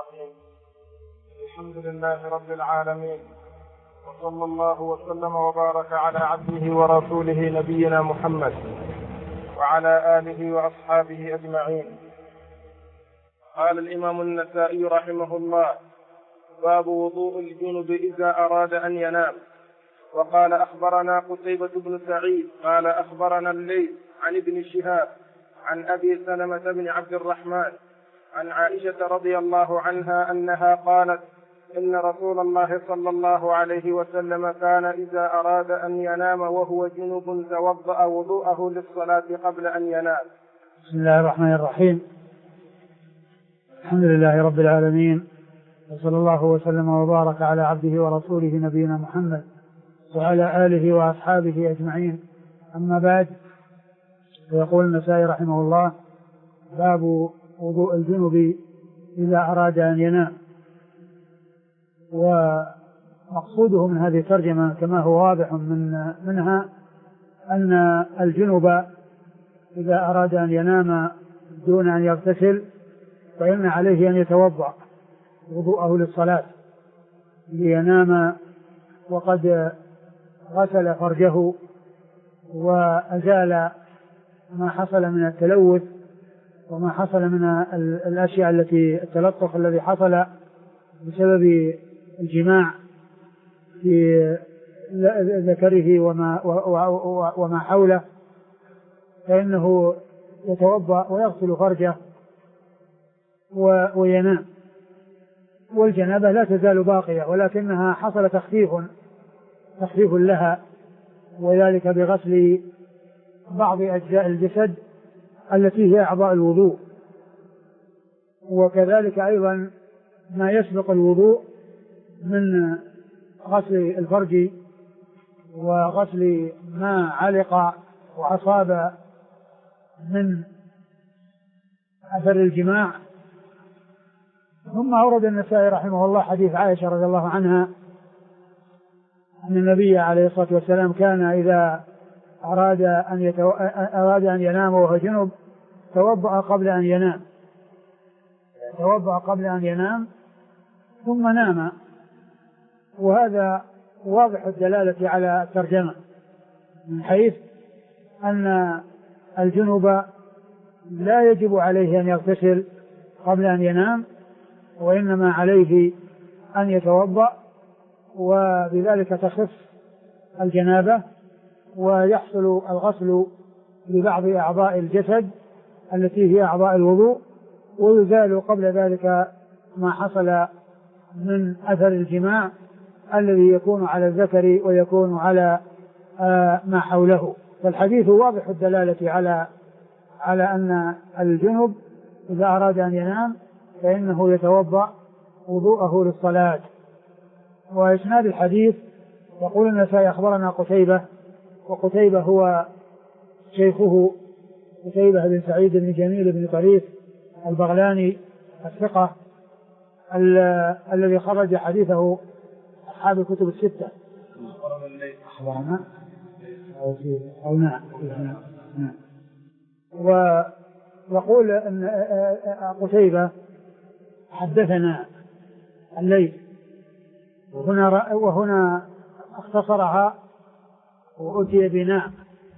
الرحيم. الحمد لله رب العالمين، وصلى الله وسلم وبارك على عبده ورسوله نبينا محمد وعلى آله وأصحابه أجمعين. قال الإمام النسائي رحمه الله: باب وضوء الجنب إذا أراد أن ينام. وقال: أخبرنا قتيبة بن سعيد قال أخبرنا الليث عن ابن شهاب عن أبي سلمة بن عبد الرحمن عن عائشة رضي الله عنها أنها قالت: إن رسول الله صلى الله عليه وسلم كان إذا أراد أن ينام وهو جنب توضأ وضوءه للصلاة قبل أن ينام. بسم الله الرحمن الرحيم. الحمد لله رب العالمين، وصلى الله وسلم وبارك على عبده ورسوله نبينا محمد وعلى آله وأصحابه أجمعين. أما بعد، فيقول النسائي رحمه الله: باب وضوء الجنب إذا أراد أن ينام. ومقصوده من هذه الترجمة كما هو واضح منها أن الجنب إذا أراد أن ينام دون أن يغتسل فإن عليه أن يتوضأ وضوءه للصلاة لينام وقد غسل فرجه وأزال ما حصل من التلوث وما حصل من الأشياء التلطخ الذي حصل بسبب الجماع في ذكره وما حوله، فإنه يتوضأ ويغسل فرجه وينام. والجنابة لا تزال باقية، ولكنها حصل تخفيف لها، وذلك بغسل بعض أجزاء الجسد التي هي أعضاء الوضوء، وكذلك أيضا ما يسبق الوضوء من غسل الفرج وغسل ما علق وأصاب من أثر الجماع. ثم أورد النسائي رحمه الله حديث عائشة رضي الله عنها أن النبي عليه الصلاة والسلام كان إذا أراد أن ينام وهو جنب توضأ قبل أن ينام ثم نام. وهذا واضح الدلالة على الترجمة، من حيث أن الجنب لا يجب عليه أن يغتسل قبل أن ينام، وإنما عليه أن يتوضأ، وبذلك تخف الجنابة ويحصل الغسل لبعض أعضاء الجسد التي هي أعضاء الوضوء، ويزال قبل ذلك ما حصل من أثر الجماع الذي يكون على الذكر ويكون على ما حوله. فالحديث واضح الدلالة على أن الجنب إذا أراد أن ينام فإنه يتوضأ وضوءه للصلاة. وإسناد الحديث يقول النسائي: أخبرنا قتيبة، وقتيبة هو شيخه قتيبة بن سعيد بن جميل بن طريف البغلاني الثقة الذي خرج حديثه أصحاب الكتب الستة. أخبرنا أو نعم. ويقول أن قتيبة حدثنا الليث، وهنا اختصرها وأتي بناء،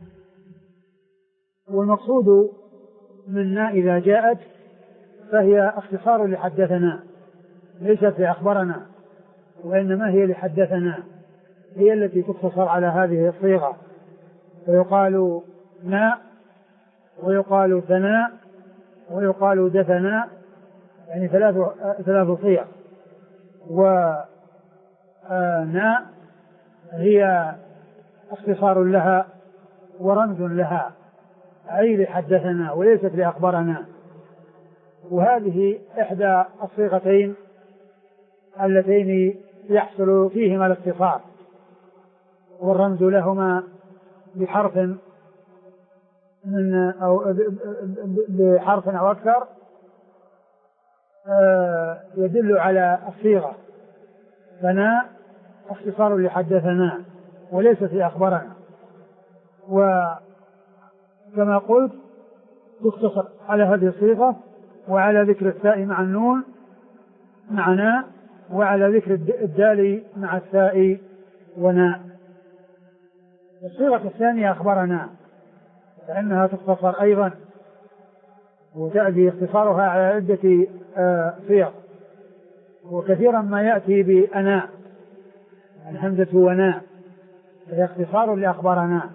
والمقصود منا إذا جاءت فهي اختصار لحدثنا، ليست لأخبرنا، وإنما هي لحدثنا، هي التي تختصر على هذه الصيغة، ويقال ناء ويقال ثناء ويقال دثناء، يعني ثلاث صيغ. وناء هي اختصار لها ورمز لها، أي لحدثنا وليست لأخبرنا. وهذه إحدى الصيغتين اللتين يحصل فيهما الاختصار، والرمز لهما بحرف أو أكثر يدل على الصيغة. فنا اختصار لحدثنا وليس في أخبرنا، وكما قلت تختصر على هذه الصيغة وعلى ذكر التاء مع النون مع ناء، وعلى ذكر الدال مع الثاء وناء. الصيغة الثانية أخبرنا، فإنها تختصر أيضا، وتأتي اختصارها على عدة صيغ، وكثيرا ما يأتي بأناء، الهمزة وناء، فهي اختصار لأخبرنا.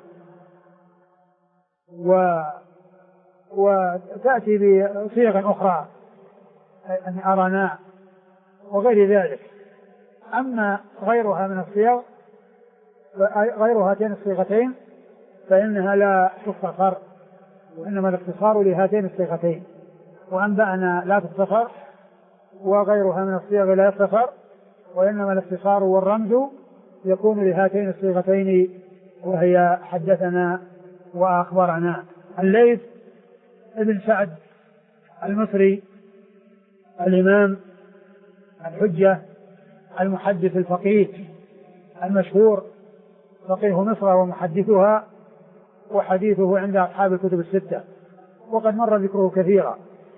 وتأتي بصيغ أخرى أن أرنا وغير ذلك. أما غيرها من الصيغ، غير هاتين الصيغتين، فإنها لا تختصر، وإنما الاختصار لهاتين الصيغتين. وأنبأنا لا تختصر، وغيرها من الصيغ لا يختصر، وإنما الاختصار والرمز يكون لهاتين الصيغتين، وهي حدثنا وأخبرنا. الليث ابن سعد المصري الإمام الحجة المحدث الفقيه المشهور، فقيه مصر ومحدثها، وحديثه عند أصحاب الكتب الستة، وقد مر ذكره كثيرا.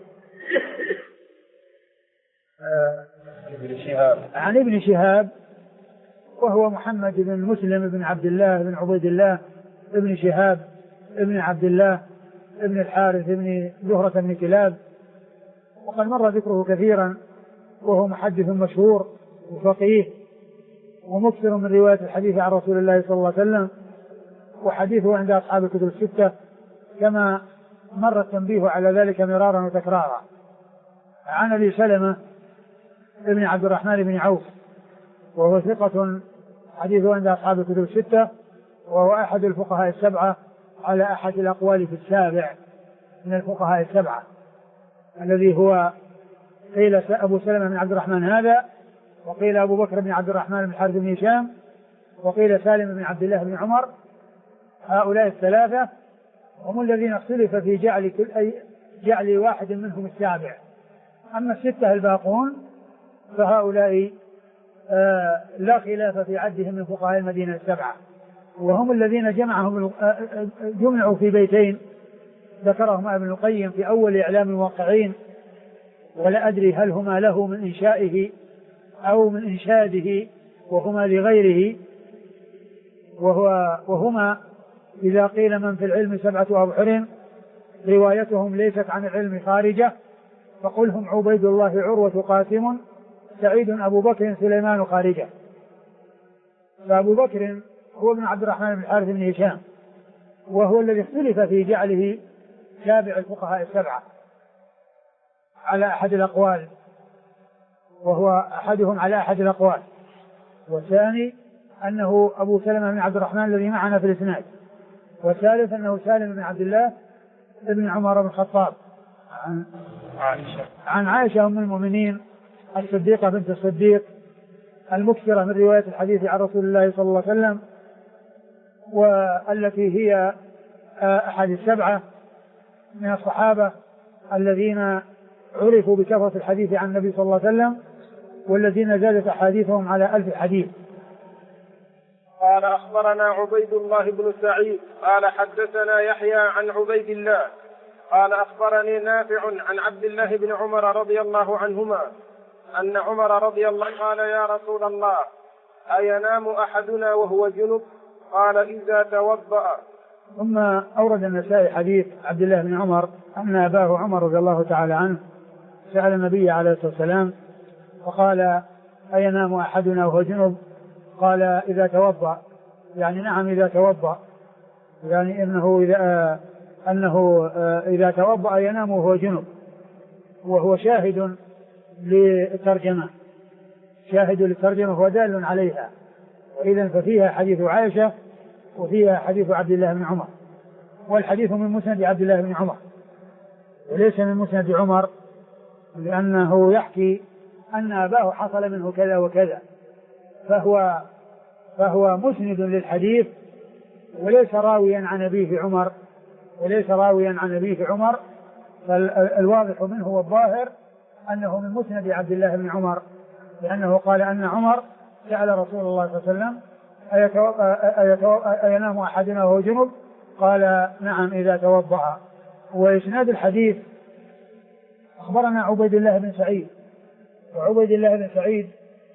عن ابن شهاب، وهو محمد بن مسلم بن عبد الله بن عبيد الله ابن شهاب ابن عبد الله ابن الحارث ابن زهرة بن كلاب، وقد مر ذكره كثيرا، وهو محدث مشهور وفقيه ومكثر من رواية الحديث عن رسول الله صلى الله عليه وسلم، وحديثه عند أصحاب الكتب الستة، كما مر التنبيه على ذلك مرارا وتكرارا. عن أبي سلمة ابن عبد الرحمن بن عوف، وهو ثقة حديثه عند أصحاب الكتب الستة، وهو أحد الفقهاء السبعة على أحد الأقوال في السابع من الفقهاء السبعة، الذي هو قيل أبو سلمة بن عبد الرحمن هذا، وقيل أبو بكر بن عبد الرحمن بن الحارث بن هشام، وقيل سالم بن عبد الله بن عمر. هؤلاء الثلاثة هم الذين اختلف في جعل واحد منهم السابع. أما الستة الباقون فهؤلاء لا خلاف في عدهم من فقهاء المدينة السبعة، وهم الذين جمعوا في بيتين ذكرهما ابن القيم في أول إعلام الواقعين، ولا أدري هل هما له من إنشائه أو من إنشاده، وهما لغيره، وهما إذا قيل من في العلم سبعة أبحر روايتهم ليست عن العلم خارجة، فقل هم عبيد الله عروة قاسم سعيد أبو بكر سليمان خارجة. فأبو بكر هو ابن عبد الرحمن بن الحارث بن هشام، وهو الذي اختلف في جعله تابع الفقهاء السبعة على أحد الأقوال، وهو أحدهم على أحد الأقوال. والثاني أنه أبو سلمة بن عبد الرحمن الذي معنا في الإسناد. والثالث أنه سالم بن عبد الله ابن عمر بن الخطاب عن عائشة أم المؤمنين الصديقة بنت الصديق المكثرة من رواية الحديث عن رسول الله صلى الله عليه وسلم، والتي هي أحد السبعة من الصحابة الذين عرفوا بكثرة الحديث عن النبي صلى الله عليه وسلم، والذين زادت أحاديثهم على 1000 حديث. قال أخبرنا عبيد الله بن سعيد قال حدثنا يحيى عن عبيد الله قال أخبرني نافع عن عبد الله بن عمر رضي الله عنهما أن عمر رضي الله عنه قال يا رسول الله أينام أحدنا وهو جنب؟ قال إذا توضأ. ثم أورد النسائي حديث عبد الله بن عمر أن أباه عمر رضي الله تعالى عنه سأل النبي عليه الصلاة والسلام وقال أينام أحدنا وهو جنب؟ قال إذا توضأ، يعني نعم إذا توضأ، يعني أنه إذا توضأ ينام وهو جنب، وهو شاهد للترجمة، شاهد للترجمة ودال عليها. وإذن ففيها حديث عائشة وفيها حديث عبد الله بن عمر، والحديث من مسند عبد الله بن عمر وليس من مسند عمر، لأنه يحكي أن أباه حصل منه كذا وكذا، فهو مسند للحديث وليس راويا عن أبيه عمر، وليس راويا عن أبيه عمر، فالواضح منه والظاهر أنه من مسند عبد الله بن عمر، لأنه قال أن عمر سأل رسول الله صلى الله عليه وسلم أينام أحدنا وهو جنب؟ قال نعم إذا توضأ. وإسناد الحديث أخبرنا عبيد الله بن سعيد وعبيد الله بن سعيد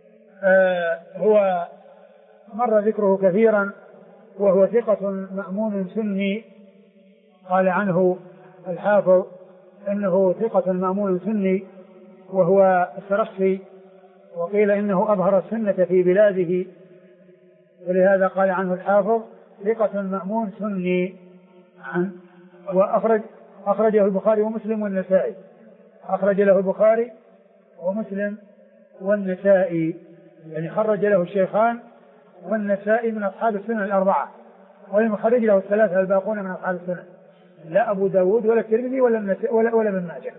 هو مر ذكره كثيرا، وهو ثقة مأمون سني. قال عنه الحافظ إنه ثقة مأمون سني، وهو السرخسي، وقيل إنه أظهر السنة في بلاده، ولهذا قال عنه الحافظ ثقة مأمون سني. وأخرجه البخاري ومسلم والنسائي، أخرج له البخاري ومسلم والنسائي، يعني خرج له الشيخان والنسائي من أصحاب السنن الأربعة، والمخرج له الثلاثة الباقون من أصحاب السنن، لا أبو داود ولا الترمذي ولا ابن ماجه.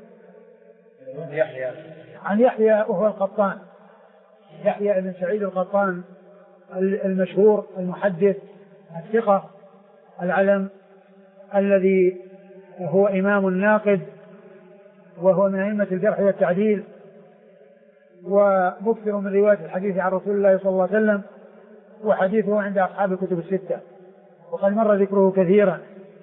عن يحيى وهو القطان، يحيى بن سعيد القطان المشهور المحدث الثقة العلم، الذي هو إمام ناقد، وهو من أئمة الجرح والتعديل، ومكثر من رواية الحديث عن رسول الله صلى الله عليه وسلم، وحديثه عند أصحاب الكتب الستة، وقد مر ذكره كثيرا.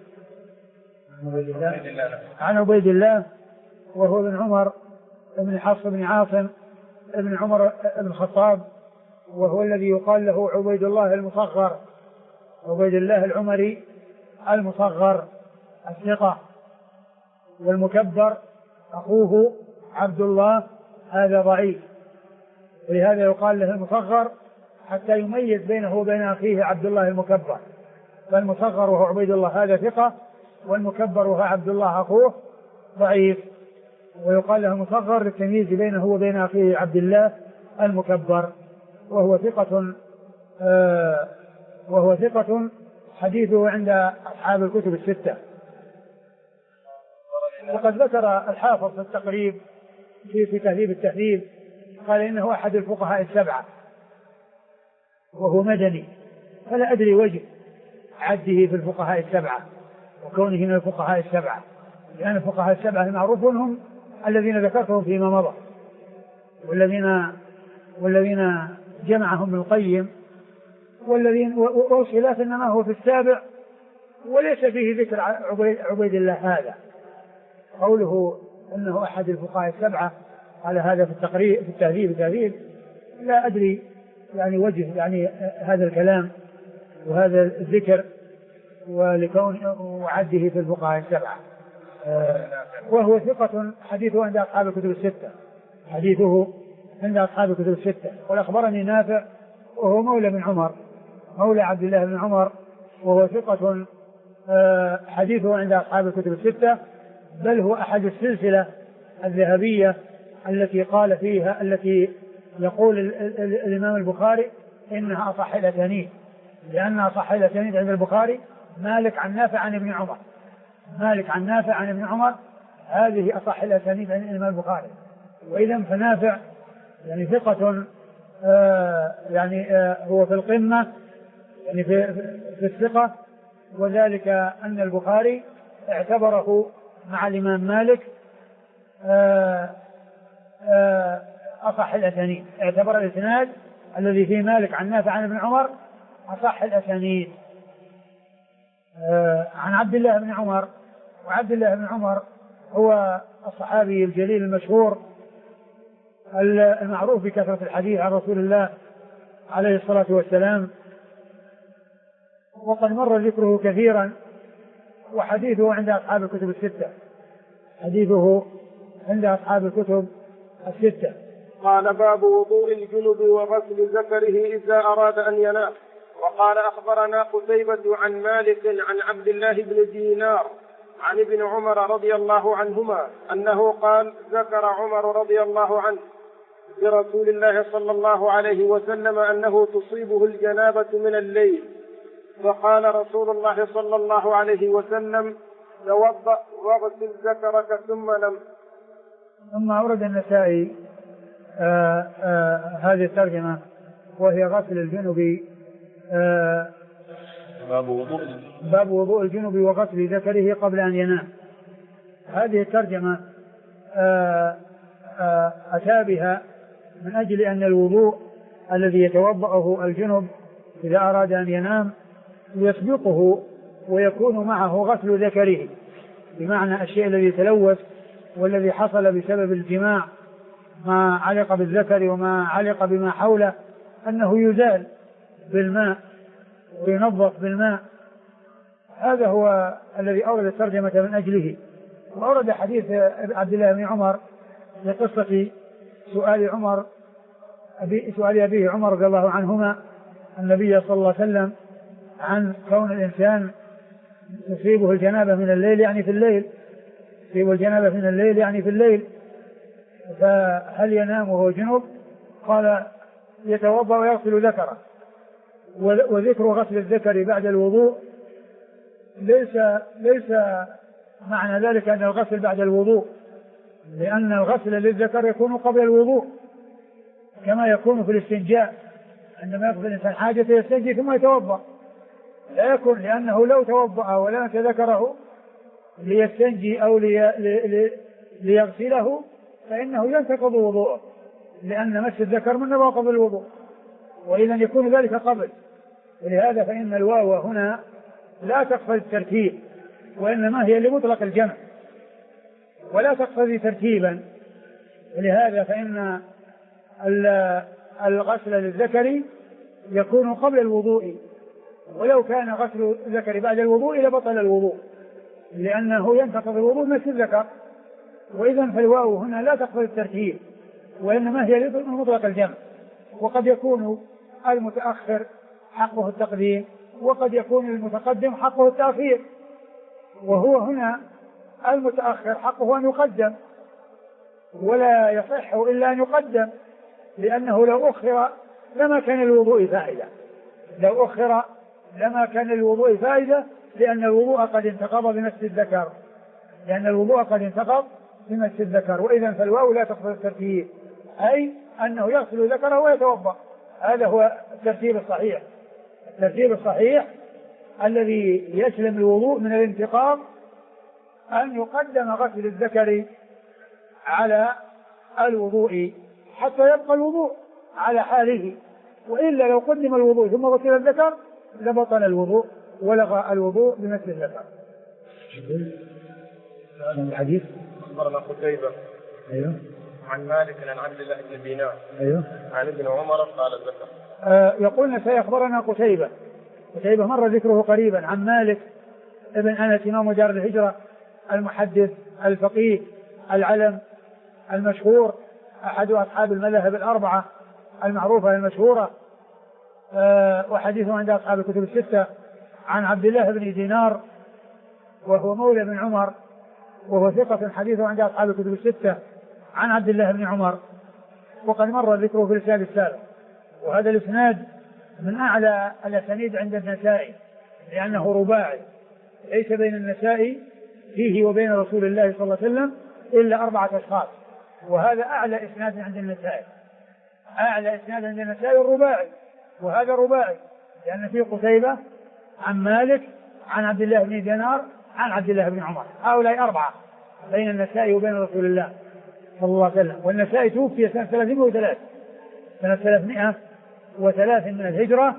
عن عبيد الله وهو ابن عمر ابن حفص بن عاصم ابن عمر بن الخطاب، وهو الذي يقال له عبيد الله المصغر، عبيد الله العمري المصغر الثقة. والمكبر أخوه عبد الله، هذا ضعيف، ولهذا يقال له المصغر حتى يميز بينه وبين أخيه عبد الله المكبر. فالمصغر وهو عبيد الله هذا ثقة، والمكبر وهو عبد الله أخوه ضعيف، ويقال له المصغر للتمييز بينه وبين أخيه عبد الله المكبر. وهو ثقة حديثه عند أصحاب الكتب الستة. وقد ذكر الحافظ في التقريب في تهذيب التهذيب، قال إنه أحد الفقهاء السبعة، وهو مدني، فلا أدري وجه عده في الفقهاء السبعة وكونه من الفقهاء السبعة، لأن الفقهاء السبعة المعروف هم الذين ذكرتهم فيما مضى، والذين جمعهم ابن القيم، والخلاف إنما هو في السابع، وليس فيه ذكر عبيد الله هذا. قوله أنه أحد الفقهاء السبعة على هذا في التقريب في التهذيب لا أدري يعني وجه يعني هذا الكلام وهذا الذكر، ولكون وعده في الفقهاء السبعة. وهو ثقة حديثه عند أصحاب الكتب الستة، حديثه عند أصحاب الكتب الستة. والأخبرني نافع وهو مولى بن عمر، مولى عبد الله بن عمر، وهو ثقة حديثه عند أصحاب الكتب الستة، بل هو أحد السلسلة الذهبية التي قال فيها، التي يقول الإمام البخاري إنها أصح الأسانيد، لأن أصح الأسانيد عند البخاري مالك عن نافع عن ابن عمر، مالك عن نافع عن ابن عمر، هذه أصح الأسانيد عند الإمام البخاري. وإذا فنافع يعني ثقة هو في القمة يعني في الثقة، وذلك أن البخاري اعتبره مع الإمام مالك أصح الأسانيد، اعتبر الإسناد الذي فيه مالك عن نافع عن ابن عمر أصح الأسانيد. عن عبد الله بن عمر، وعبد الله بن عمر هو الصحابي الجليل المشهور المعروف بكثرة الحديث عن رسول الله عليه الصلاة والسلام، وقد مر ذكره كثيرا، وحديثه عند أصحاب الكتب الستة، حديثه عند أصحاب الكتب الستة. قال: باب وضوء الجنب وغسل ذكره إذا أراد أن ينام. وقال: أخبرنا قتيبة عن مالك عن عبد الله بن دينار عن ابن عمر رضي الله عنهما أنه قال: ذكر عمر رضي الله عنه برسول الله صلى الله عليه وسلم أنه تصيبه الجنابة من الليل، فقال رسول الله صلى الله عليه وسلم: توضأ واغسل ذكرك ثم نم. ثم أورد النسائي هذه الترجمة، وهي غسل الجنب، باب وضوء الجنب وغسل ذكره قبل أن ينام. هذه الترجمة أتى بها من أجل أن الوضوء الذي يتوضأه الجنب إذا أراد أن ينام يسبقه ويكون معه غسل ذكره، بمعنى الشيء الذي تلوث والذي حصل بسبب الجماع ما علق بالذكر وما علق بما حوله أنه يزال بالماء وينظف بالماء. هذا هو الذي أورد الترجمة من أجله. وأورد حديث عبد الله بن عمر لقصة سؤال أبيه عمر رضي الله عنهما النبي صلى الله عليه وسلم عن كون الإنسان تصيبه الجنابة من الليل يعني في الليل، تصيبه الجنابة من الليل يعني في الليل، فهل ينام وهو جنب؟ قال يتوضأ ويغسل ذكره. وذكر غسل الذكر بعد الوضوء ليس معنى ذلك أن الغسل بعد الوضوء، لأن الغسل للذكر يكون قبل الوضوء كما يكون في الاستنجاء، عندما يقضي الإنسان حاجته يستنجي ثم يتوضأ، لا يكون لأنه لو توضأ ولمس ذكره ليستنجي أو ليغسله فإنه ينتقض وضوءه، لأن مس الذكر من نواقض الوضوء، وإذا يكون ذلك قبل. ولهذا فإن الواو هنا لا تقتضي الترتيب، وإنما هي لمطلق الجمع ولا تقتضي ترتيبا. ولهذا فإن الغسل للذكر يكون قبل الوضوء، ولو كان غسل الذكر بعد الوضوء لبطل الوضوء، لأنه ينتقض الوضوء مس الذكر. وإذا فالواو هنا لا تقتضي الترتيب، وإنما هي لمطلق الجمع. وقد يكون المتأخر حقه التقديم، وقد يكون المتقدم حقه التأخير، وهو هنا المتأخر حقه أن يقدم، ولا يصح إلا أن يقدم، لأنه لو أخر لما كان الوضوء فائدة، لو أخر لما كان الوضوء فائدة، لأن الوضوء قد انتقض بمس الذكر، لأن الوضوء قد انتقض بمس الذكر. وإذا فالواو لا تقتضي الترتيب، أي أنه يغسل ذكره ويتوضأ. هذا هو الترتيب الصحيح. الترتيب الصحيح الذي يسلم الوضوء من الانتقاض أن يقدم غسل الذكر على الوضوء حتى يبقى الوضوء على حاله، وإلا لو قدم الوضوء ثم غسل الذكر لبطل الوضوء ولغى الوضوء بمس الذكر. الحديث أخبرنا قتيبة أيوه عن مالك عن عبد الله بن دينار أيوه عن ابن عمر قال الذكر. يقولنا سيخبرنا قتيبة مر ذكره قريبا عن مالك ابن أنس إمام دار الهجرة المحدث الفقيه العلم المشهور أحد أصحاب المذاهب الأربعة المعروفة المشهورة، وحديثه عند أصحاب الكتب الستة، عن عبد الله بن دينار وهو مولى بن عمر وهو ثقة، حديثه عند أصحاب الكتب الستة عن عبد الله بن عمر، وقد مر ذكره في الإسناد السابق. وهذا الإسناد من أعلى الأسانيد عند النسائي، لأنه رباعي، ليس بين النسائي فيه وبين رسول الله صلى الله عليه وسلم إلا 4 أشخاص، وهذا أعلى إسناد عند النسائي، أعلى إسناد عند النسائي الرباعي، وهذا رباعي لأن فيه قتيبة عن مالك عن عبد الله بن دينار عن عبد الله بن عمر، هؤلاء 4 بين النسائي وبين رسول الله صلى الله عليه وسلم. والنسائي توفي سنة 303 من الهجرة،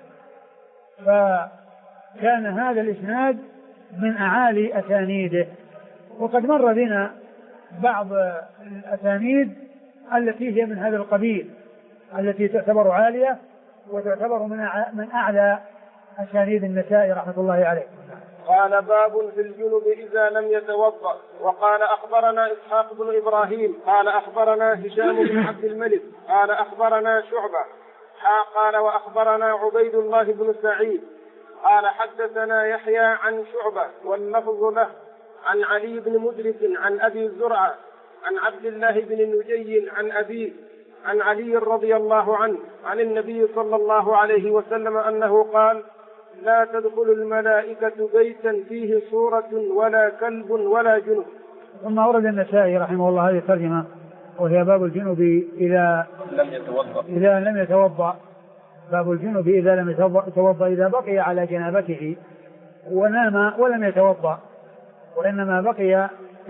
فكان هذا الإسناد من أعالي أسانيده. وقد مر بنا بعض الأسانيد التي هي من هذا القبيل، التي تعتبر عالية وتعتبر من أعلى أسانيد النسائي رحمة الله عليه. قال باب في الجنب إذا لم يتوضأ. وقال أخبرنا إسحاق بن إبراهيم قال أخبرنا هشام بن عبد الملك قال أخبرنا شعبة قال وأخبرنا عبيد الله بن سعيد قال حدثنا يحيى عن شعبة واللفظ له عن علي بن مدرك عن أبي زرعة عن عبد الله بن نجي عن أبيه عن علي رضي الله عنه عن النبي صلى الله عليه وسلم أنه قال: لا تدخل الملائكة بيتا فيه صورة ولا كلب ولا جنب. ثم أورد النسائي رحمه الله هذه الترجمة، وهي باب الجنب إذا لم يتوضأ. باب الجنب إذا لم يتوضأ إذا بقي على جنابته ونام ولم يتوضأ، وإنما بقي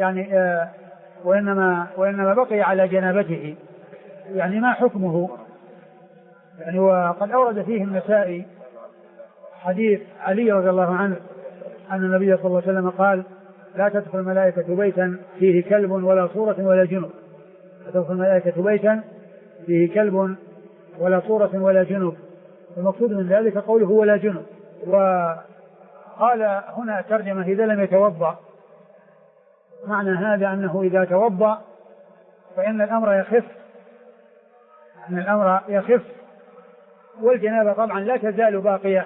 وإنما بقي على جنابته، يعني ما حكمه؟ يعني وقد أورد فيه النسائي حديث علي رضي الله عنه أن النبي صلى الله عليه وسلم قال: لا تدخل الملائكة بيتا فيه كلب ولا صورة ولا جنب. لا تدخل الملائكة بيتا فيه كلب ولا صورة ولا جنب. المقصود من ذلك قوله ولا جنب. وقال هنا ترجمة إذا لم يتوضأ، معنى هذا أنه إذا توضأ فإن الأمر يخف، أن الأمر يخف، والجنابة طبعا لا تزال باقية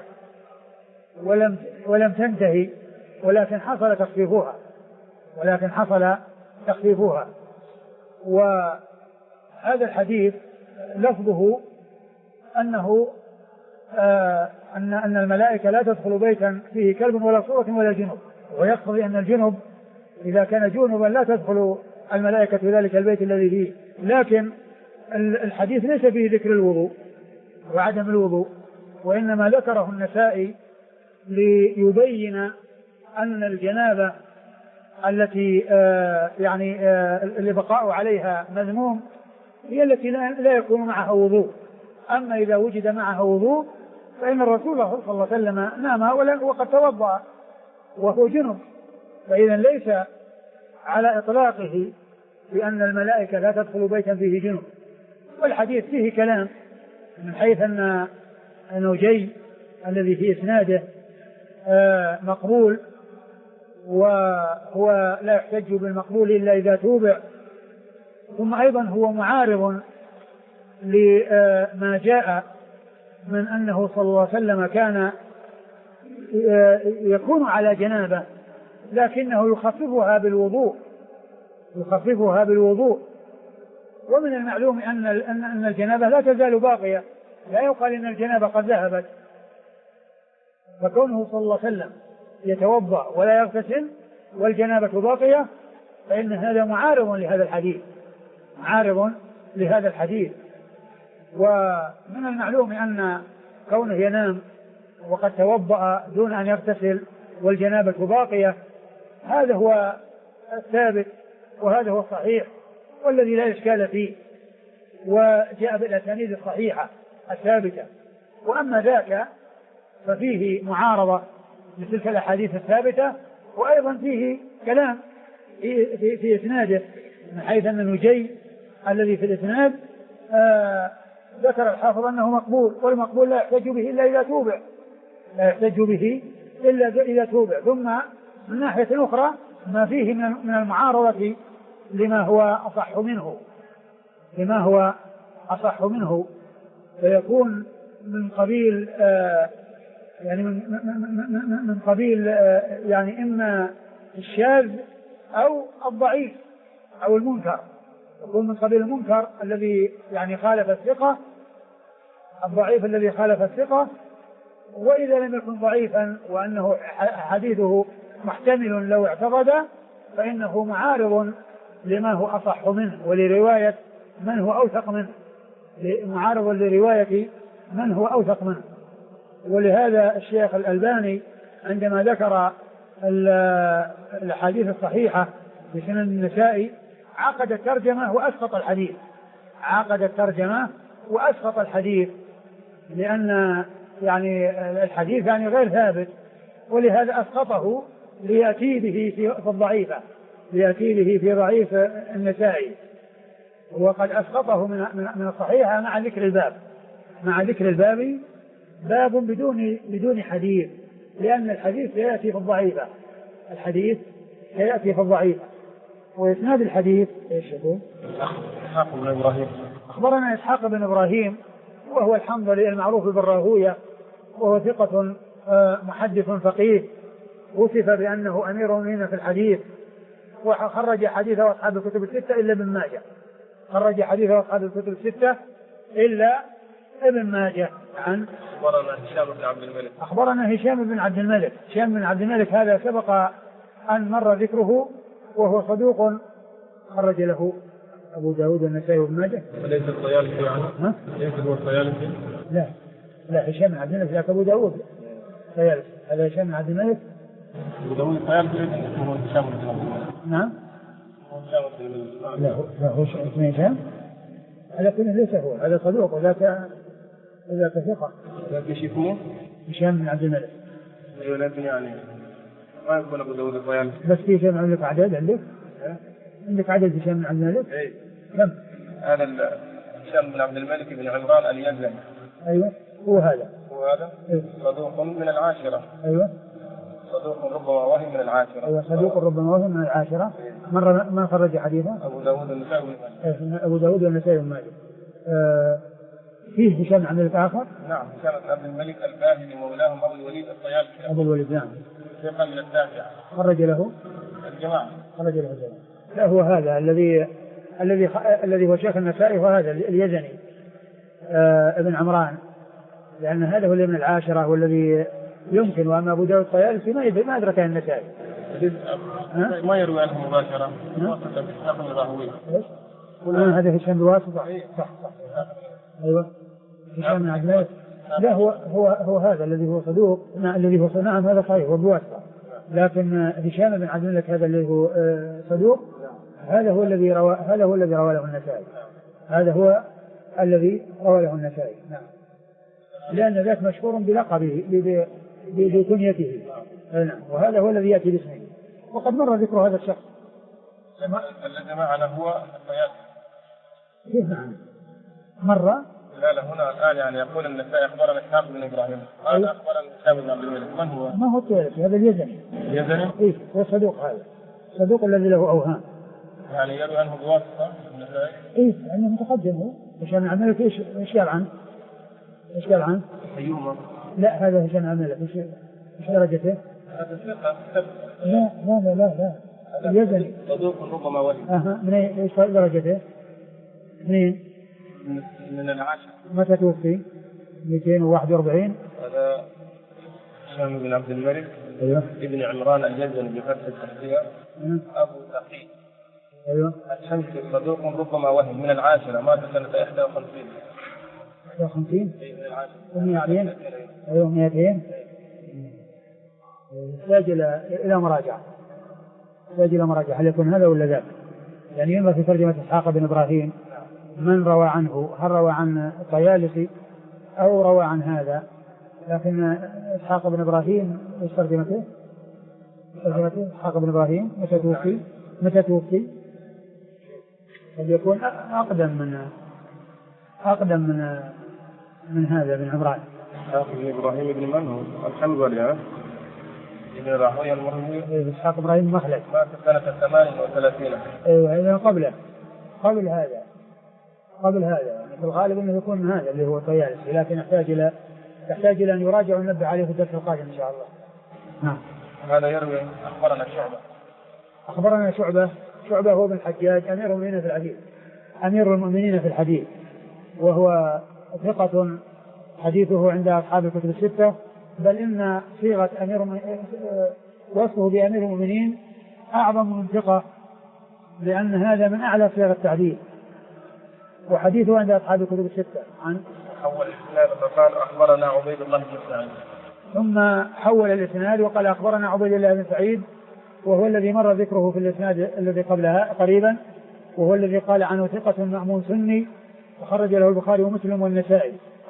ولم تنتهي، ولكن حصل تخفيفها. وهذا الحديث لفظه أنه أن الملائكة لا تدخل بيتا فيه كلب ولا صورة ولا جنب، ويقتضي أن الجنب إذا كان جنبا لا تدخل الملائكة في ذلك البيت الذي فيه. لكن الحديث ليس فيه ذكر الوضوء وعدم الوضوء، وإنما ذكره النسائي ليبين أن الجنابة التي اللي بقاء عليها مذموم هي التي لا يكون معها وضوء. أما إذا وجد معها وضوء فإن الرسول صلى الله عليه وسلم نام وقد توضأ وهو جنب، فإذا ليس على إطلاقه بأن الملائكة لا تدخل بيتا فيه جنب. والحديث فيه كلام من حيث أن نجي الذي في إسناده مقبول، وهو لا يحتج بالمقبول إلا إذا توبع. ثم أيضا هو معارض لما جاء من أنه صلى الله عليه وسلم كان يكون على جنابة لكنه يخففها بالوضوء. ومن المعلوم أن الجنابة لا تزال باقية، لا يقال إن الجنابة قد ذهبت. فكونه صلى الله عليه وسلم يتوضأ ولا يغتسل والجنابة باقية فإن هذا معارض لهذا الحديث. ومن المعلوم أن كونه ينام وقد توضأ دون أن يغتسل والجنابة باقية هذا هو الثابت، وهذا هو الصحيح والذي لا إشكال فيه، وجاء بالأسانيد الصحيحة الثابتة. وأما ذاك ففيه معارضة لتلك الأحاديث الثابتة، وأيضا فيه كلام في إسناده من حيث أن نجي الذي في الإسناد ذكر الحافظ أنه مقبول، والمقبول لا يحتج به إلا إذا توبع. ثم من ناحية أخرى ما فيه من المعارضة لما هو أصح منه فيكون من قبيل من قبيل إما الشاذ أو الضعيف أو المنكر. يكون من قبيل المنكر الذي خالف الثقة، الضعيف الذي خالف الثقة. وإذا لم يكن ضعيفا وأنه حديثه محتمل لو اعتقد فإنه معارض لما هو أصح منه ولرواية من هو أوثق منه، معارض لرواية من هو أوثق منه. ولهذا الشيخ الألباني عندما ذكر الحديث الصحيحة في سنن النسائي عقد الترجمة وأسقط الحديث لأن الحديث غير ثابت، ولهذا أسقطه ليأتي به في الضعيفة، ليأتي به في ضعيف النسائي. وقد أسقطه من الصحيحة مع ذكر الباب باب بدون حديث، لأن الحديث سيأتي في الضعيفة. وإسناد الحديث ايش يقول؟ إسحاق بن إبراهيم. أخبرنا إسحاق بن إبراهيم وهو الحنظلي المعروف بالراهوية، وهو ثقة محدث فقيه، وصف بأنه أمير المؤمنين في الحديث، وخرج حديثه أصحاب الكتب الستة إلا ابن ماجه. عن أخبرنا هشام بن عبد الملك. هشام بن عبد الملك هذا سبق أن مر ذكره، وهو صدوق خرج له أبو داود والنسائي وابن ماجه. وليس الطيالسي عنه؟ ليس هو الطيالسي؟ لا هشام بن عبد الملك ذاك أبو داود طيالسي، هذا هشام بن عبد الملك. أبو داود الطيالسي هو هشام بن عبد الملك. نعم. لا هو اسمه هشام، هذا كله ليس هو، هذا صدوق وذاك ثقة. ذاك يشوفه هشام بن عبد الملك. لكن ما يكون أبو داود الطيالسي. بس في هشام عندك عدد عندك عدد هشام بن عبد الملك؟ إيه. كم؟ هذا هشام بن عبد الملك بن عمران اليزني. أيوة هو هذا. أيوة. صدوق من العاشرة. أيوة. صدوق ربما وهم من العاشرة. أيوة صدوق ربما وهم من العاشرة. من خرج حديثه؟ أبو داود والنسائي بن ماجه. أبو داود والنسائي بن ماجه. فيه هشام بن عبد الملك آخر؟ نعم هشام بن عبد الملك الباهلي مولاهم أبو الوليد الطيالسي. أبو الوليد نعم. ثقة من التاسعة. خرج له الجماعة. خرج له الجماعة. لا هو هذا الذي هو شيخ النسائي، وهذا اليزني ابن عمران، لأن هذا هو اللي من العاشرة والذي يمكن. وأما أبو داود الطيالسي ما أدركه النسائي. ما يروي عنه مباشرة. واسطة بإسحاق بن راهويه. هذا هشام بواسطة. صح. أيوة هشام بن عبد الملك. لا هو هذا الذي هو صدوق. الذي هو نعم هذا صحيح هو بواسطة، لكن هشام بن عبد الملك هذا الذي هو صدوق هذا هو الذي روى له النسائي. هذا هو الذي روى له النسائي. نعم. لأن ذاك مشهور بلقبه بكنيته. نعم. وهذا هو الذي يأتي باسمه، وقد مر ذكر هذا الشخص. الذي معنا هو الطيالسي. كيف نعم مر؟ لا هنا الآن يعني يقول النسائي أخبرنا إسحاق بن إبراهيم. هذا أخبرنا هشام بن عبد الملك. من هو؟ ما هو الطيالسي، هذا اليزني. اليزني؟ هو صدوق. هذا صدوق الذي له أوهام. يعني يروي عنه بواسطة النسائي؟ يعني متقدم هو. هشام بن عبد الملك إيش قال عنه؟ أيوما. لا هذا هشام بن عبد الملك إيش درجته؟ هذا ثقة. لا اليزني. صدوق ربما وهم. من إيش درجته؟ من العاشر. متى توفي؟ 241. هذا هشام بن عبد الملك. أيوه. ابن عمران اليزني بفتح التحتية. أبو تقي. أيوه. الشمسي صدوق ربما وهم من العاشرة. مات سنة 51. 51. من العاشرة. 200. أيوه 200. يحتاج إلى مراجعة. هل يكون هذا ولا ذاك؟ يعني ينظر في ترجمة إسحاق بن إبراهيم من روى عنه، هل روى عن الطيالسي أو روى عن هذا؟ لكن إسحاق بن إبراهيم ايش ترجمته؟ إسحاق بن إبراهيم متى توفي؟ قد يكون أقدم من هذا بن عمران. إسحاق بن إبراهيم بن من هو؟ الحنظلي ابن راهويه المرمي. إسحاق بن إبراهيم مخلد. مات سنة 38. أيوه إذا قبل هذا في الغالب أنه يكون من هذا اللي هو الطيالسي، لكن يحتاج إلى أن يراجع وننبه عليه في الدرس القادم إن شاء الله. نعم. هذا يروي أخبرنا شعبة هو بن الحجاج أمير المؤمنين في الحديث، وهو ثقة حديثه عند أصحاب الكتب الستة، بل إن صيغة وصفه بأمير المؤمنين أعظم من ثقة، لأن هذا من أعلى صيغ التعديل، وحديثه عند أصحاب الكتب الستة. حول الإسناد فقال أخبرنا عبيد الله بن سعيد، ثم حول الإسناد وقال أخبرنا عبيد الله بن سعيد، وهو الذي مر ذكره في الإسناد الذي قبلها قريبا، وهو الذي قال عنه ثقة مأمون سني، وخرج له البخاري ومسلم والنسائي.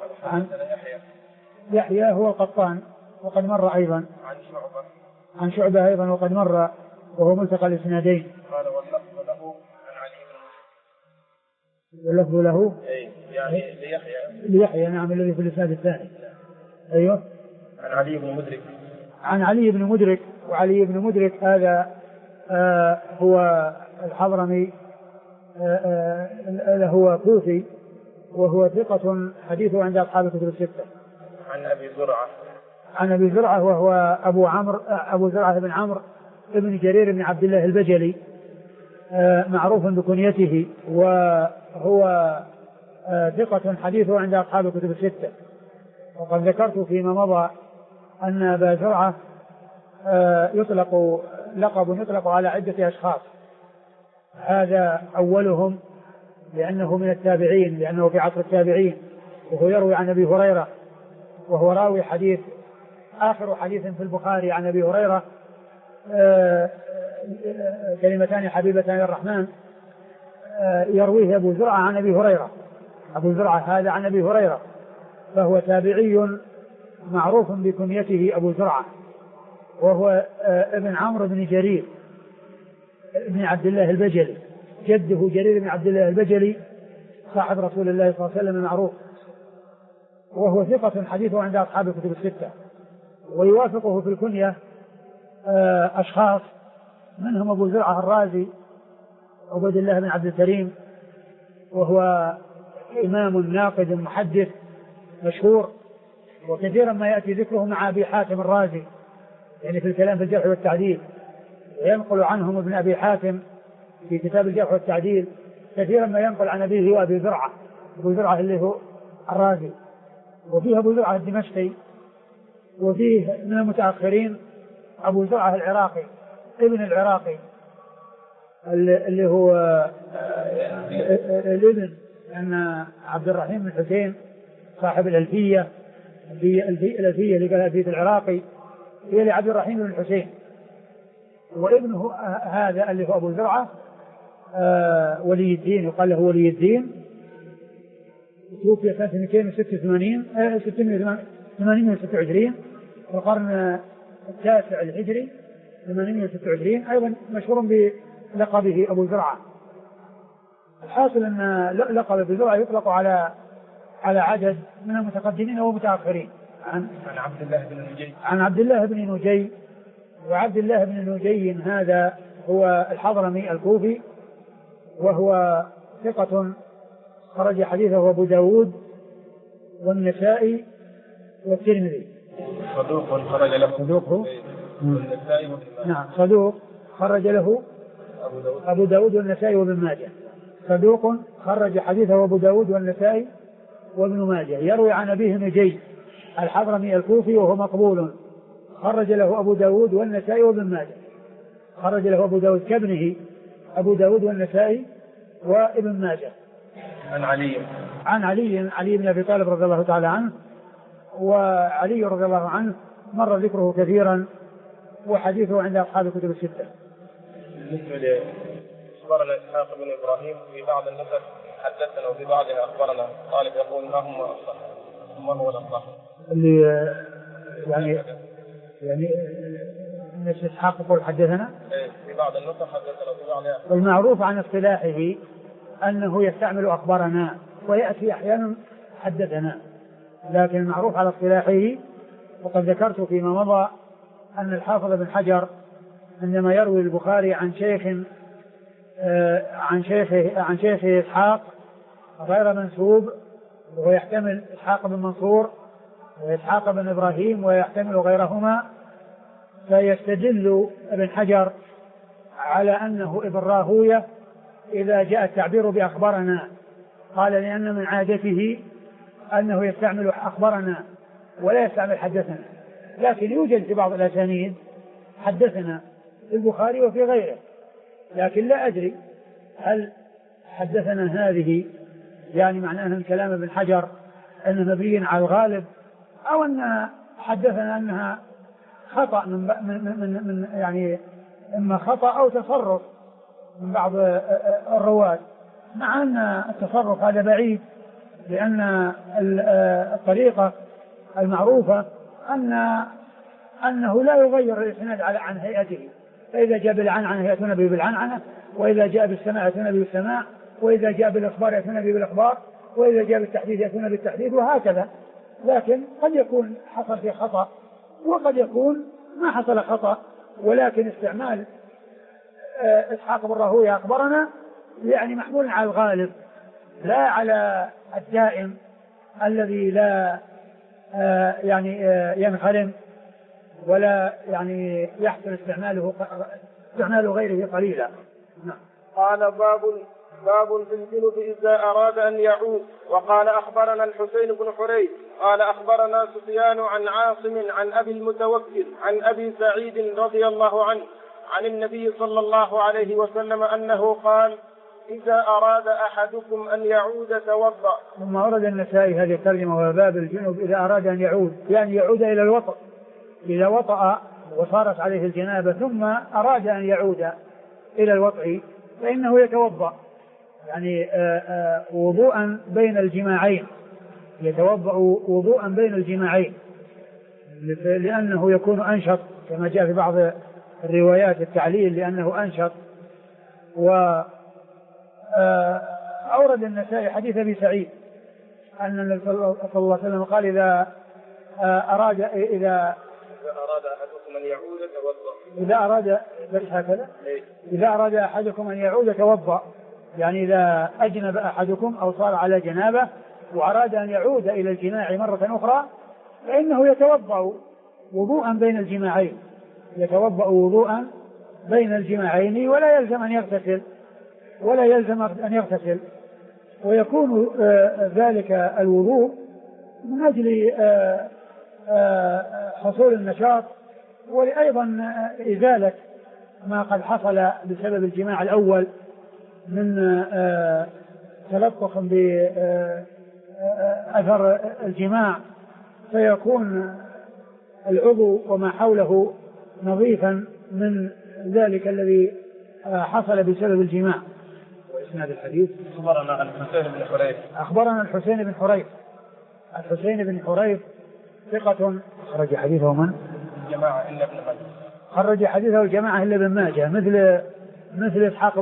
يحيى هو القطان، وقد مر أيضا عن شعبة أيضا وقد مر، وهو ملتقى الإسنادين. قال واللفظ له عن علي بن مسلم. واللفظ له يعني ليحيى نعم الذي في الإسناد الثاني. أيوه. عن علي بن مدرك. عن علي بن مدرك، وعلي بن مدرك هذا هو الحضرمي، هو كوفي، وهو ثقة حديثه عند أصحاب الكتب الستة. عن أبي زرعة وهو أبو زرعة بن عمرو ابن جرير بن عبد الله البجلي، معروف بكنيته، وهو ثقة حديثه عند أصحاب الكتب الستة. وقد ذكرت فيما مضى أن أبا زرعة يطلق على عدة أشخاص، هذا أولهم لأنه من التابعين، لأنه في عصر التابعين، وهو يروي عن أبي هريرة، وهو راوي حديث آخر حديث في البخاري عن أبي هريرة، كلمتان حبيبتان الرحمن، يرويه أبو زرعة عن أبي هريرة. أبو زرعة هذا عن أبي هريرة، فهو تابعي معروف بكنيته أبو زرعة، وهو ابن عمرو بن جرير بن عبد الله البجلي، جده جرير بن عبد الله البجلي صاحب رسول الله صلى الله عليه وسلم المعروف، وهو ثقة حديثه عند أصحاب الكتب الستة. ويوافقه في الكنية أشخاص، منهم أبو زرعة الرازي عبد الله بن عبد الكريم، وهو إمام ناقد محدث مشهور، وكثيرا ما يأتي ذكره مع أبي حاتم الرازي يعني في الكلام في الجرح والتعديل، وينقل عنهم ابن أبي حاتم في كتاب الجرح والتعديل كثيرا ما ينقل عن أبيه وأبي زرعة، أبو زرعة اللي هو الرازي، وفيه أبو زرعة الدمشقي، وفيه من المتأخرين أبو زرعة العراقي ابن العراقي اللي هو الابن أن عبد الرحيم بن حسين صاحب الألفية اللي قال ألفية العراقي هي لعبد الرحيم بن حسين، وابنه هذا اللي هو أبو زرعة ولي الدين، يقال له ولي الدين، توفي سنة 626 في القرن التاسع الهجري 826، أيضا مشهور بلقبه أبو زرعة. الحاصل أن لقب أبو زرعة يطلق على عدد من المتقدمين والمتأخرين عن عبد الله بن نجي. وعبد الله بن نجي هذا هو الحضرمي الكوفي، وهو ثقة خرج حديثه أبو داود والنسائي والترمذي. صدوق خرج له والنسائي وابن ماجه. نعم، صدوق خرج له أبو داود والنسائي وابن ماجه. صدوق خرج حديثه أبو داود والنسائي وابن ماجه. يروي عن أبيه نجي الحضرمي الكوفي وهو مقبول، خرج له أبو داود والنسائي وابن ماجه. خرج له أبو داود كابنه أبو داود والنسائي وابن ماجه. عن علي بن أبي طالب رضي الله تعالى عنه. وعلي رضي الله عنه مر ذكره كثيرا، وحديثه عند أصحاب الكتب الستة. بالنسبة لأخبرنا إسحاق بن إبراهيم في بعض النسخ حدثنا وفي بعضها أخبرنا، قال يقول ما هو الأصح اللي يعني الناس إسحاق يقول حدثنا في بعض النسخ حدثنا وفي بعضها. والمعروف عن اصطلاحه أنه يستعمل أخبرنا ويأتي أحيانا حدثنا، لكن المعروف على اصطلاحه، وقد ذكرت فيما مضى أن الحافظ بن حجر عندما يروي البخاري عن شيخه إسحاق غير منسوب، وهو يحتمل إسحاق بن منصور وإسحاق بن إبراهيم ويحتمل غيرهما، فيستدل ابن حجر على أنه ابن راهوية إذا جاء التعبير بأخبرنا، قال لأن من عادته أنه يستعمل أخبرنا ولا يستعمل حدثنا، لكن يوجد في بعض الأسانيد حدثنا في البخاري وفي غيره، لكن لا أدري هل حدثنا هذه يعني معناه أن كلام ابن حجر أنه مبني على الغالب، أو أن حدثنا أنها خطأ من يعني إما خطأ أو تصرف من بعض الرواة، مع أن التصرف هذا بعيد، لأن الطريقة المعروفة أنه لا يغير الإسناد عن هيئته، فإذا جاء بالعنعنة يأتون به بالعنعنة، وإذا جاء بالسماع يأتون به بالسماع، وإذا جاء بالإخبار يأتون به بالإخبار، وإذا جاء بالتحديد يأتون بالتحديد، وهكذا. لكن قد يكون حصل في خطأ وقد يكون ما حصل خطأ، ولكن استعمال إسحاق بن راهويه أخبرنا يعني محمول على الغالب لا على الدائم الذي لا يعني ينخرم ولا يعني يحصل استعمال غيره قليلا. نعم. قال باب في الجنب إذا أراد أن يعود. وقال أخبرنا الحسين بن حريث قال أخبرنا سفيان عن عاصم عن أبي المتوكل عن أبي سعيد رضي الله عنه عن النبي صلى الله عليه وسلم أنه قال إذا أراد أحدكم أن يعود توضأ. ثم أورد النسائي هذه الترجمة وباب الجنب إذا أراد أن يعود، يعني يعود إلى الوطأ، إذا وطأ وصارت عليه الجنابة ثم أراد أن يعود إلى الوطء فإنه يتوضأ، يعني وضوءا بين الجماعين، يتوضأ وضوءا بين الجماعين، لأنه يكون أنشط كما جاء في بعض الروايات التعليل، لأنه أنشط. أورد النسائي حديث أبي سعيد أن النبي صلى الله عليه وسلم قال إذا أراد أحدكم أن يعود توضأ. إذا أراد أحدكم أن يعود توضأ، يعني إذا أجنب أحدكم أو صار على جنابه وأراد أن يعود إلى الجماع مرة أخرى فإنه يتوضأ وضوءا بين الجماعين، ولا يلزم أن يغتسل، ويكون ذلك الوضوء من أجل حصول النشاط، وأيضا إزالة ما قد حصل بسبب الجماع الأول من تلطخ بأثر الجماع، فيكون العضو وما حوله نظيفا من ذلك الذي حصل بسبب الجماع. وإسناد الحديث أخبرنا الحسين بن حريث ثقة خرج حديثه من؟ خرج حديثه الجماعة إلا ابن ماجه، مثل إسحاق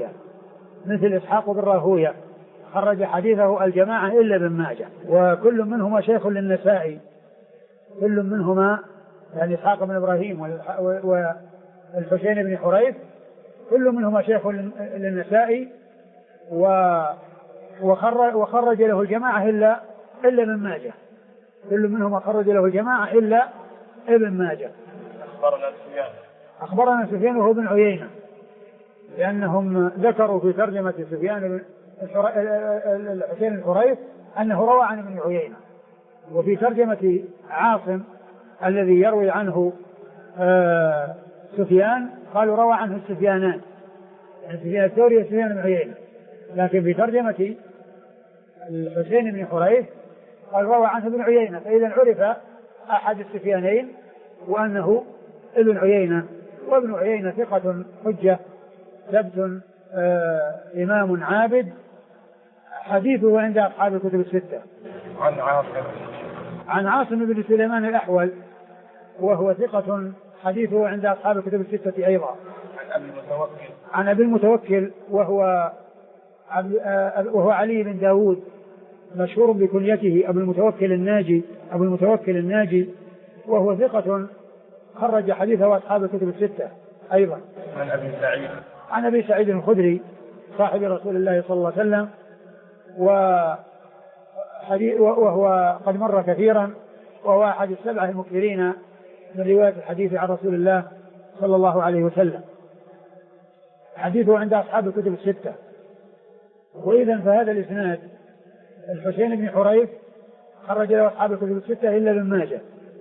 بن راهوية خرج حديثه الجماعة إلا ابن ماجه، وكل منهما شيخ للنسائي، كل منهما يعني إسحاق بن إبراهيم والحسين بن حريث كل منهما شيخ للنسائي، وخرج له الجماعة إلا ابن ماجه، كل منهما خرج له الجماعة إلا ابن ماجه. أخبرنا سفيان وهو بن عيينة، لأنهم ذكروا في ترجمة سفيان الحسين الحريث أنه روى عن ابن عيينة، وفي ترجمة عاصم الذي يروي عنه سفيان قالوا روى عنه السفيانان، يعني سفيان الثوري وسفيان بن عيينة، لكن في ترجمة الحسين بن حريث قال روى عنه ابن عيينة، فإذا عرف أحد السفيانين وأنه ابن عيينة، وابن عيينة ثقة حجة ثبت إمام عابد، حديثه عند أصحاب الكتب الستة. عن عاصم بن سليمان الأحول وهو ثقة حديثه عند أصحاب الكتب الستة أيضا. عن أبي المتوكل وهو علي بن داود مشهور بكنيته أبو المتوكل الناجي وهو ثقة خرج حديثه أصحاب الكتب الستة أيضا. عن أبي سعيد الخدري صاحب رسول الله صلى الله عليه وسلم، وهو قد مر كثيرا، وهو أحد السبعة المكثرين من رواية الحديث عن رسول الله صلى الله عليه وسلم، حديثه عند أصحاب الكتب الستة. وإذا فهذا الإسناد الحسين بن حريث خرج له أصحاب الكتب الستة إلا ابن ماجه،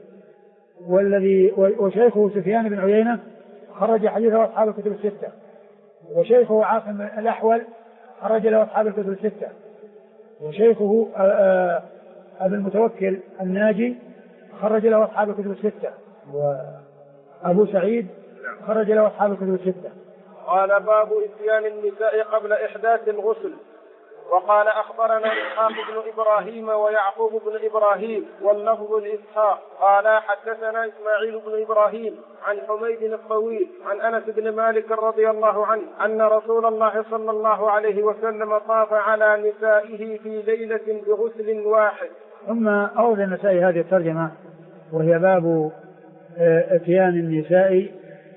وشيخه سفيان بن عيينة خرج حديثه أصحاب الكتب الستة، وشيخه عاصم الأحول خرج له أصحاب الكتب الستة، وشيخه أبو المتوكل الناجي خرج له أصحاب الكتب الستة، وأبو سعيد خرج له أصحاب الكتب الستة. قال باب إتيان النساء قبل إحداث الغسل. وقال أخبرنا إسحاق بن إبراهيم ويعقوب بن إبراهيم واللفظ لإسحاق قال حدثنا إسماعيل بن إبراهيم عن حميد الطويل عن أنس بن مالك رضي الله عنه أن رسول الله صلى الله عليه وسلم طاف على نسائه في ليلة بغسل واحد. ثم أورد النسائي هذه الترجمة وهي باب إتيان النساء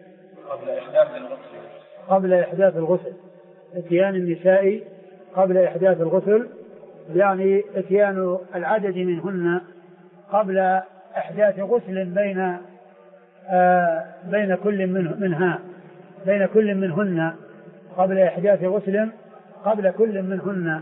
قبل إحداث الغسل. إتيان النساء قبل إحداث الغسل يعني إتيان العدد منهن قبل إحداث غسل بين كل منهن قبل إحداث غسل قبل كل منهن.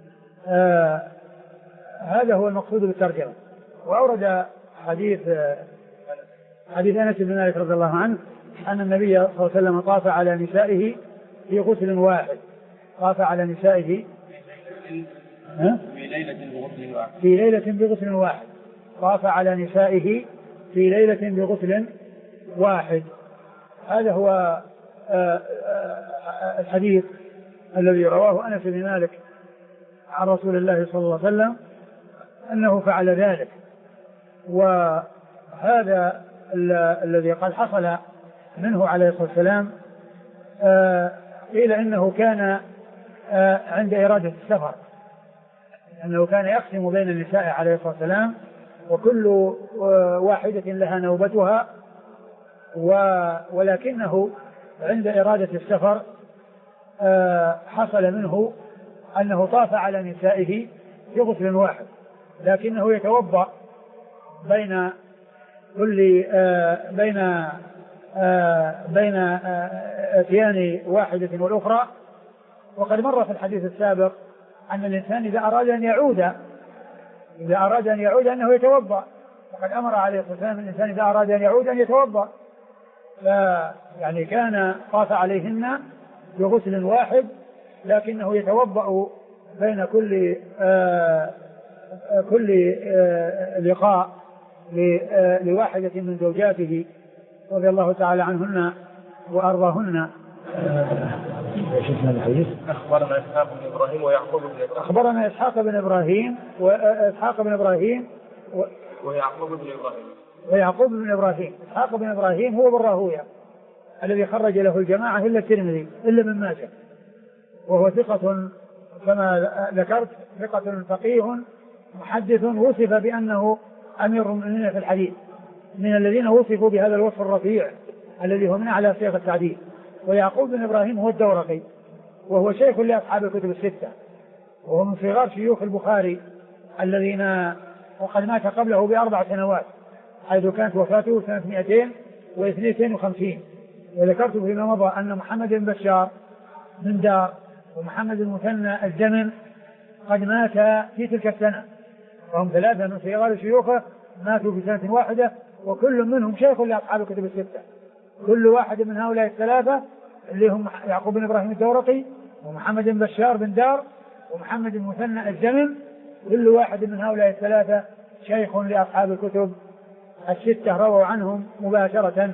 هذا هو المقصود بالترجمة. وأورد حديث أنس بن مالك رضي الله عنه أن النبي صلى الله عليه وسلم طاف على نسائه في غسل واحد، طاف على نسائه في ليلة بغسل واحد، طاف على نسائه في ليلة بغسل واحد. هذا هو الحديث الذي رواه أنس بن مالك عن رسول الله صلى الله عليه وسلم أنه فعل ذلك. وهذا الذي قد حصل منه عليه الصلاة والسلام قيل إنه كان عند إرادة السفر، أنه كان يقسم بين النساء عليه الصلاة والسلام وكل واحدة لها نوبتها، ولكنه عند إرادة السفر حصل منه أنه طاف على نسائه في غسل واحد، لكنه يتوضأ بين كل بين اتيان واحدة والأخرى. وقد مر في الحديث السابق أن الإنسان إذا أراد أن يعود أنه يتوضأ، وقد أمر عليه الصلاة والسلام الإنسان إذا أراد أن يعود أن يتوضأ. يعني كان طاف عليهن بغسل واحد، لكنه يتوضأ بين كل لقاء لواحدة من زوجاته رضي الله تعالى عنهن وأرضاهن. أخبرنا إسحاق بن إبراهيم ويعقوب بن إبراهيم. أخبرنا إسحاق بن إبراهيم وإسحاق بن إبراهيم ويعقوب بن إبراهيم. إسحاق بن إبراهيم هو بن راهويه الذي خرج له الجماعة إلا الترمذي إلا ابن ماجه، وهو ثقة كما ذكرت، ثقة فقيه محدث وصف بأنه أمير المؤمنين في الحديث، من الذين وصفوا بهذا الوصف الرفيع الذي هو من أعلى صيغ التعديل. ويعقوب بن إبراهيم هو الدورقي، وهو شيخ لأصحاب الكتب الستة، وهو من صغار شيوخ البخاري الذين وقد مات قبله ب4 سنوات، حيث كانت وفاته سنة 252. وذكرت فيما مضى أن محمد بن بشار من دار ومحمد المثنى الزمن قد مات في تلك السنة، وهم 3 من صغار شيوخه ماتوا في سنة واحدة، وكل منهم شيخ لأصحاب الكتب الستة. كل واحد من هؤلاء 3 اللي هم يعقوب بن إبراهيم الدورقي ومحمد بن بشار بن دار ومحمد المثنى الزمن، كل واحد من هؤلاء 3 شيخ لأصحاب الكتب الستة، رووا عنهم مباشرة.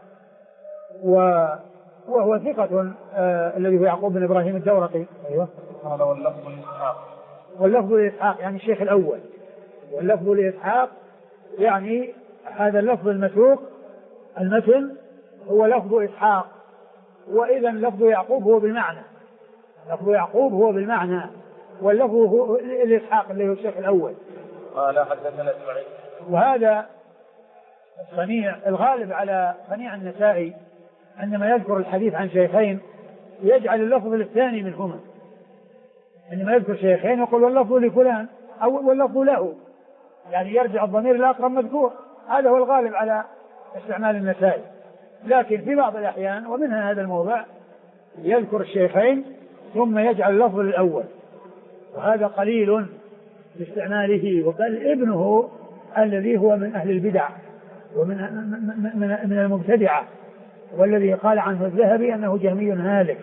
وهو ثقة الذي هو يعقوب بن إبراهيم الدورقي. أيوة. قال واللفظ لإسحاق يعني الشيخ الأول، واللفظ لإسحاق يعني هذا اللفظ المسوق المتن هو لفظ إسحاق، وإذا لفظ يعقوب هو بالمعنى، لفظ يعقوب هو بالمعنى، واللفظ هو الإسحاق اللي هو الشيخ الأول. قال حدثنا إسماعيل. وهذا الصنيع الغالب على صنيع النسائي عندما يذكر الحديث عن شيخين يجعل اللفظ الثاني منهما، عندما يذكر شيخين يقول واللفظ لفلان أو واللفظ له، يعني يرجع الضمير الأقرب مذكور. هذا هو الغالب على استعمال النسائي، لكن في بعض الأحيان ومنها هذا الموضع يذكر الشيخين ثم يجعل اللفظ الأول، وهذا قليل باستعماله. وقال ابنه الذي هو من أهل البدع ومن المبتدعة، والذي قال عنه الذهبي أنه جهمي هالك.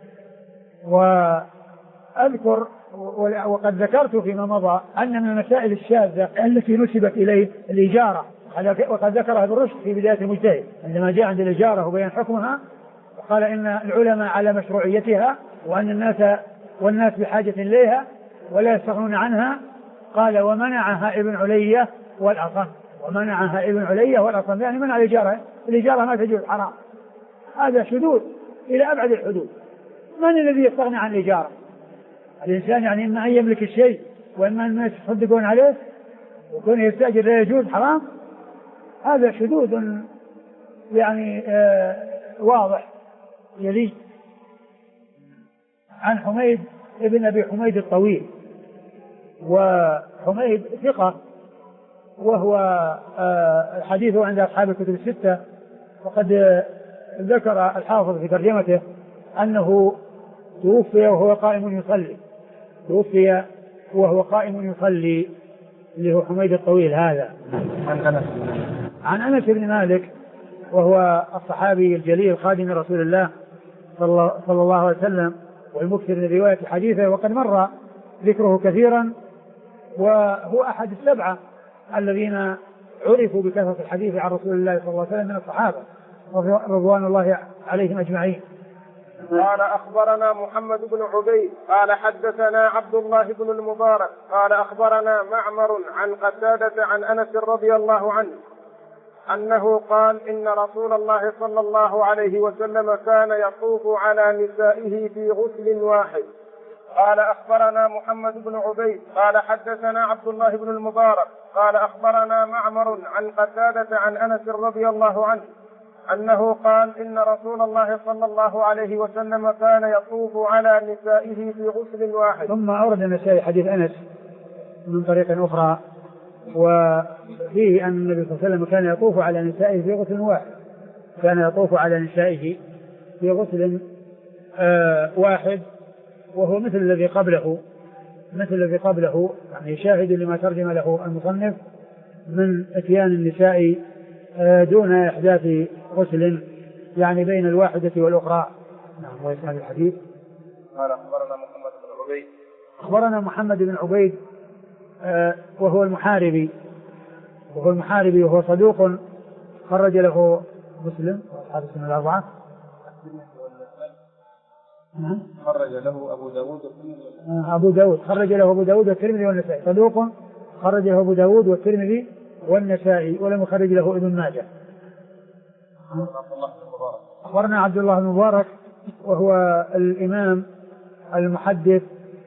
وأذكر وقد ذكرت فيما مضى أن من المسائل الشاذة التي نسبت إليه الإجارة، وقد ذكرها ابن رشد في بداية المجتهد عندما جاء عند الإجارة وبيان حكمها، وقال إن العلماء على مشروعيتها وأن والناس بحاجة إليها ولا يستغنون عنها. قال ومنعها ابن علية والأصم، ومنعها ابن علية والأصم يعني منع الإجارة ما تجوز، حرام. هذا شذوذ إلى أبعد الحدود. من الذي يستغني عن الإجارة؟ الإنسان يعني إما أن يملك الشيء وإما أن الناس يصدقون عليه، وكون يستأجر لا يجوز، حرام. هذا شذوذ يعني واضح. يلي عن حميد ابن أبي حميد الطويل، وحميد ثقة، وهو حديثه عند أصحاب الكتب الستة. وقد ذكر الحافظ في ترجمته أنه توفي وهو قائم يصلي، توفي وهو قائم يصلي، اللي هو حميد الطويل هذا. عن أنس بن مالك، وهو الصحابي الجليل خادم رسول الله صلى الله عليه وسلم والمكثر من رواية حديثه، وقد مر ذكره كثيرا، وهو أحد 7 الذين عرفوا بكثرة الحديث عن رسول الله صلى الله عليه وسلم من الصحابة رضوان الله عليهم أجمعين. قال أخبرنا محمد بن عبيد قال حدثنا عبد الله بن المبارك قال أخبرنا معمر عن قتادة عن أنس رضي الله عنه أنه قال إن رسول الله صلى الله عليه وسلم كان يطوف على نسائه في غسل واحد، قال أخبرنا محمد بن عبيد قال حدثنا عبد الله بن المبارك قال أخبرنا معمر عن قتادة عن أنس رضي الله عنه أنه قال إن رسول الله صلى الله عليه وسلم كان يطوف على نسائه في غسل واحد. ثم أورد النسائي حديث أنس من طريق أخرى وفيه أن النبي صلى الله عليه وسلم كان يطوف على نسائه في غسل واحد، كان يطوف على نسائه في غسل واحد، وهو مثل الذي قبله يعني شاهد لما ترجم له المصنف من اتيان النساء دون إحداث غسل يعني بين الواحدة والأخرى. نعم. ويسمع الحديث قال أخبرنا محمد بن عبيد أخبرنا محمد بن عبيد وهو المحاربي وهو صدوق خرج له مسلم وأصحاب السنة الأربعة. خرج له أبو داود خرج له أبو داود والترمذي والنسائي، صدوق خرج له أبو داود والترمذي والنسائي ولم يخرج له ابن ماجه. أخبرنا عبد الله بن مبارك وهو الإمام المحدث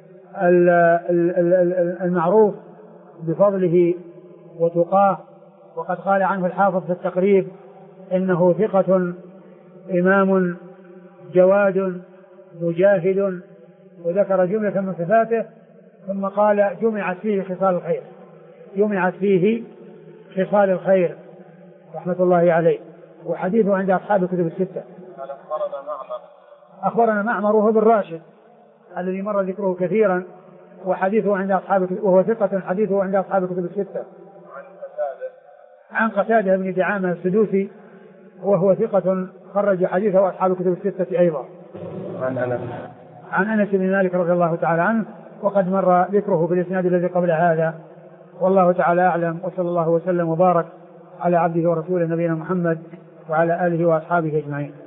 المعروف بفضله وتقاه، وقد قال عنه الحافظ في التقريب إنه ثقة إمام جواد مجاهد، وذكر جملة من صفاته ثم قال جمعت فيه خصال الخير رحمة الله عليه، وحديثه عند أصحاب الكتب الستة. أخبرنا معمر وهو بن راشد الذي مر ذكره كثيرا، وحديثه عند وهو ثقة حديثه عند أصحاب الكتب الستة. عن قتادة بن دعامة السدوسي وهو ثقة خرج حديثه أصحاب الكتب الستة أيضا. عن أنس بن مالك رضي الله تعالى عنه، وقد مر ذكره في الإسناد الذي قبل هذا. والله تعالى أعلم، وصلى الله وسلم وبارك على عبده ورسوله نبينا محمد وعلى آله وأصحابه أجمعين.